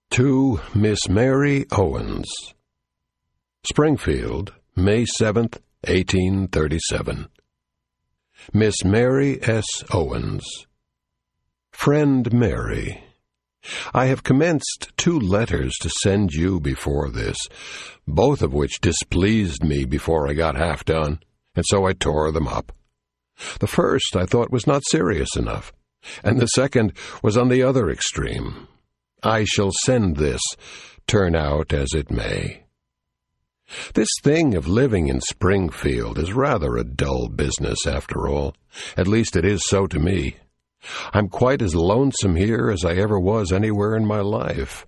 To Miss Mary Owens. Springfield, May 7th, 1837. Miss Mary S. Owens. Friend Mary, I have commenced 2 letters to send you before this, both of which displeased me before I got half done, and so I tore them up. The first I thought was not serious enough, and the second was on the other extreme. I shall send this, turn out as it may. This thing of living in Springfield is rather a dull business, after all. At least it is so to me. I'm quite as lonesome here as I ever was anywhere in my life.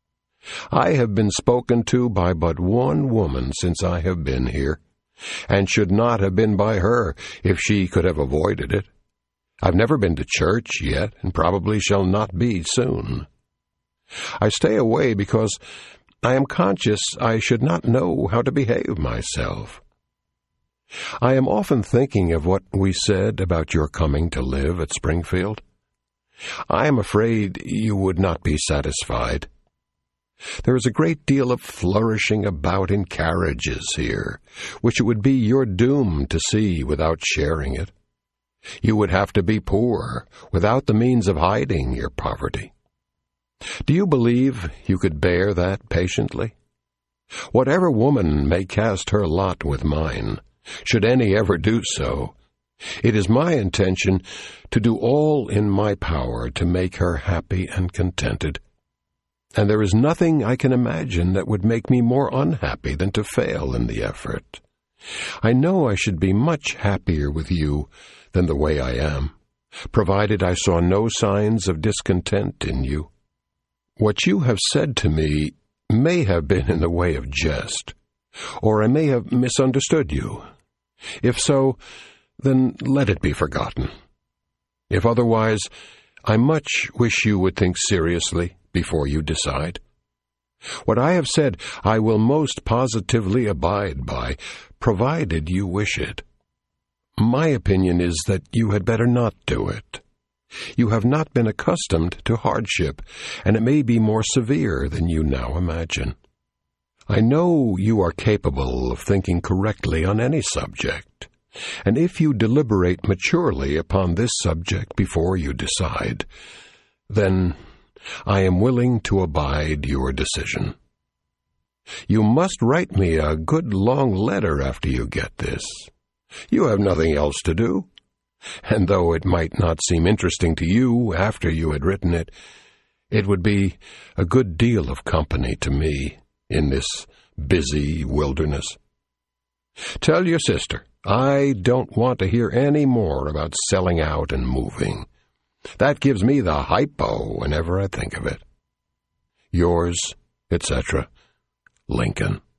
I have been spoken to by but one woman since I have been here, and should not have been by her if she could have avoided it. I've never been to church yet, and probably shall not be soon. I stay away because I am conscious I should not know how to behave myself. I am often thinking of what we said about your coming to live at Springfield. I am afraid you would not be satisfied. There is a great deal of flourishing about in carriages here, which it would be your doom to see without sharing it. You would have to be poor, without the means of hiding your poverty. Do you believe you could bear that patiently? Whatever woman may cast her lot with mine, should any ever do so, it is my intention to do all in my power to make her happy and contented. And there is nothing I can imagine that would make me more unhappy than to fail in the effort. I know I should be much happier with you than the way I am, provided I saw no signs of discontent in you. What you have said to me may have been in the way of jest, or I may have misunderstood you. If so, then let it be forgotten. If otherwise, I much wish you would think seriously before you decide. What I have said I will most positively abide by, provided you wish it. My opinion is that you had better not do it. You have not been accustomed to hardship, and it may be more severe than you now imagine. I know you are capable of thinking correctly on any subject, and if you deliberate maturely upon this subject before you decide, then I am willing to abide your decision. You must write me a good long letter after you get this. You have nothing else to do. And though it might not seem interesting to you after you had written it, it would be a good deal of company to me in this busy wilderness. Tell your sister I don't want to hear any more about selling out and moving. That gives me the hypo whenever I think of it. Yours, etc., Lincoln.